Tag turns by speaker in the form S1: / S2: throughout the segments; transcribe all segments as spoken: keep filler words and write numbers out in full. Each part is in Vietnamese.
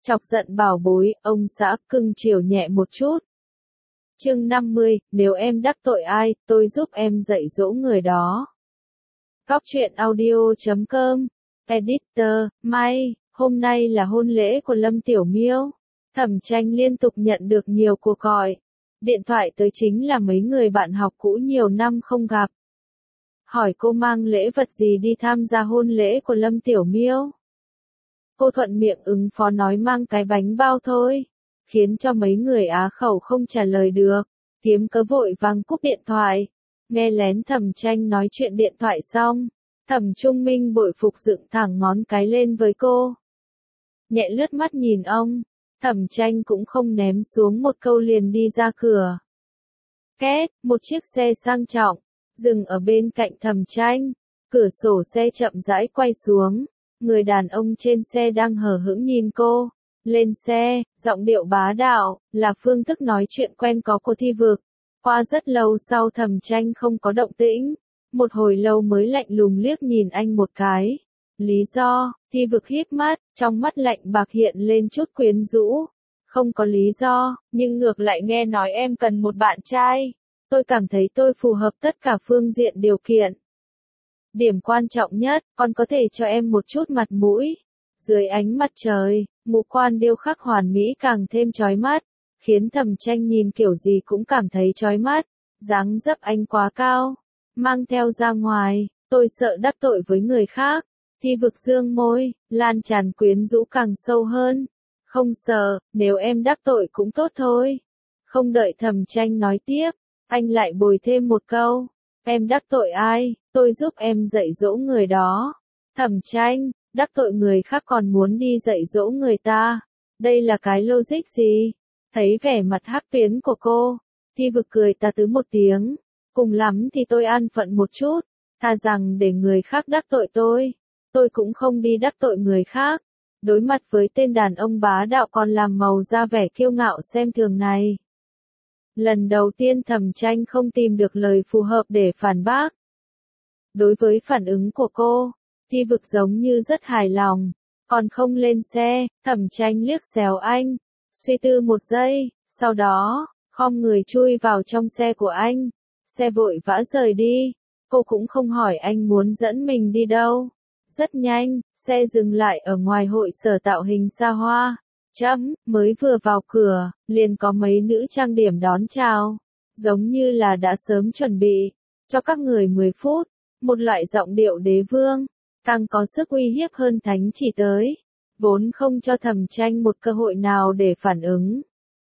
S1: Chọc giận bảo bối, ông xã cưng chiều nhẹ một chút. Chương năm mươi, nếu em đắc tội ai, tôi giúp em dạy dỗ người đó. Cóc truyện audio chấm com, Editor, May, hôm nay là hôn lễ của Lâm Tiểu Miêu. Thẩm Tranh liên tục nhận được nhiều cuộc gọi. Điện thoại tới chính là mấy người bạn học cũ nhiều năm không gặp. Hỏi cô mang lễ vật gì đi tham gia hôn lễ của Lâm Tiểu Miêu. Cô thuận miệng ứng phó nói mang cái bánh bao thôi, khiến cho mấy người á khẩu không trả lời được, kiếm cớ vội vàng cúp điện thoại. Nghe lén Thẩm Tranh nói chuyện điện thoại xong, Thẩm Trung Minh bội phục dựng thẳng ngón cái lên với cô. Nhẹ lướt mắt nhìn ông, Thẩm Tranh cũng không ném xuống một câu liền đi ra cửa. Két, một chiếc xe sang trọng, dừng ở bên cạnh Thẩm Tranh, cửa sổ xe chậm rãi quay xuống. Người đàn ông trên xe đang hờ hững nhìn cô. Lên xe, giọng điệu bá đạo, là phương thức nói chuyện quen có của Thi Vực. Qua rất lâu sau Thẩm Tranh không có động tĩnh. Một hồi lâu mới lạnh lùng liếc nhìn anh một cái. Lý do, Thi Vực híp mắt, trong mắt lạnh bạc hiện lên chút quyến rũ. Không có lý do, nhưng ngược lại nghe nói em cần một bạn trai. Tôi cảm thấy tôi phù hợp tất cả phương diện điều kiện. Điểm quan trọng nhất, con có thể cho em một chút mặt mũi. Dưới ánh mặt trời, ngũ quan điêu khắc hoàn mỹ càng thêm chói mắt, khiến Thẩm Tranh nhìn kiểu gì cũng cảm thấy chói mắt. Dáng dấp anh quá cao, mang theo ra ngoài, tôi sợ đắc tội với người khác. Thi Vực dương môi, lan tràn quyến rũ càng sâu hơn. Không sợ, nếu em đắc tội cũng tốt thôi. Không đợi Thẩm Tranh nói tiếp, anh lại bồi thêm một câu. Em đắc tội ai, tôi giúp em dạy dỗ người đó. Thẩm Tranh, đắc tội người khác còn muốn đi dạy dỗ người ta. Đây là cái logic gì? Thấy vẻ mặt hắc tuyến của cô, Thi Vực cười tà tứ một tiếng. Cùng lắm thì tôi an phận một chút, thà rằng để người khác đắc tội tôi. Tôi cũng không đi đắc tội người khác. Đối mặt với tên đàn ông bá đạo còn làm màu ra vẻ kiêu ngạo xem thường này. Lần đầu tiên Thẩm Tranh không tìm được lời phù hợp để phản bác. Đối với phản ứng của cô, Thi Vực giống như rất hài lòng. Còn không lên xe, Thẩm Tranh liếc xéo anh. Suy tư một giây, sau đó, khom người chui vào trong xe của anh. Xe vội vã rời đi. Cô cũng không hỏi anh muốn dẫn mình đi đâu. Rất nhanh, xe dừng lại ở ngoài hội sở tạo hình xa hoa. Chấm, mới vừa vào cửa, liền có mấy nữ trang điểm đón chào. Giống như là đã sớm chuẩn bị. Cho các người mười phút, một loại giọng điệu đế vương. Càng có sức uy hiếp hơn thánh chỉ tới. Vốn không cho Thẩm Tranh một cơ hội nào để phản ứng.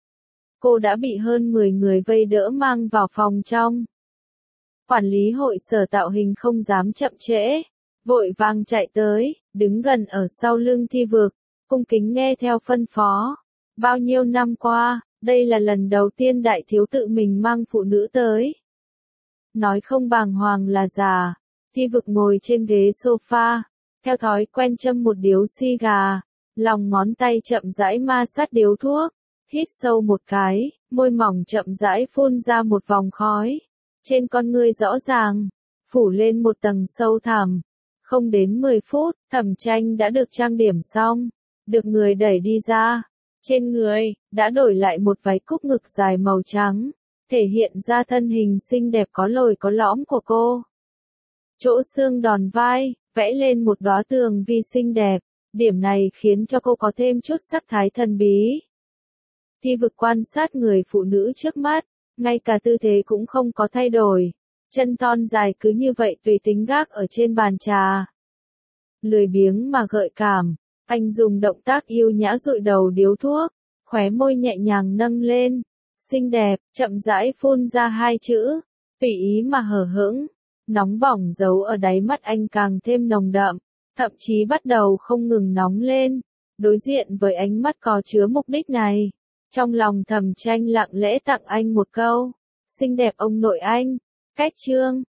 S1: Cô đã bị hơn mười người vây đỡ mang vào phòng trong. Quản lý hội sở tạo hình không dám chậm trễ. Vội vàng chạy tới, đứng gần ở sau lưng Thi Vực. Cung kính nghe theo phân phó. Bao nhiêu năm qua, đây là lần đầu tiên đại thiếu tự mình mang phụ nữ tới. Nói không bàng hoàng là già. Thi Vực ngồi trên ghế sofa, theo thói quen châm một điếu xì gà, lòng ngón tay chậm rãi ma sát điếu thuốc, hít sâu một cái, môi mỏng chậm rãi phun ra một vòng khói. Trên con ngươi rõ ràng, phủ lên một tầng sâu thẳm. Không đến mười phút, Thẩm Tranh đã được trang điểm xong. Được người đẩy đi ra. Trên người, đã đổi lại một váy cúc ngực dài màu trắng, thể hiện ra thân hình xinh đẹp có lồi có lõm của cô. Chỗ xương đòn vai, vẽ lên một đóa tường vi xinh đẹp, điểm này khiến cho cô có thêm chút sắc thái thần bí. Thi Vực quan sát người phụ nữ trước mắt, ngay cả tư thế cũng không có thay đổi. Chân thon dài cứ như vậy tùy tính gác ở trên bàn trà. Lười biếng mà gợi cảm. Anh dùng động tác yêu nhã dụi đầu điếu thuốc, khóe môi nhẹ nhàng nâng lên, xinh đẹp, chậm rãi phun ra hai chữ, tùy ý mà hờ hững, nóng bỏng giấu ở đáy mắt anh càng thêm nồng đậm, thậm chí bắt đầu không ngừng nóng lên. Đối diện với ánh mắt có chứa mục đích này, trong lòng Thẩm Tranh lặng lẽ tặng anh một câu, xinh đẹp ông nội anh. Cách chương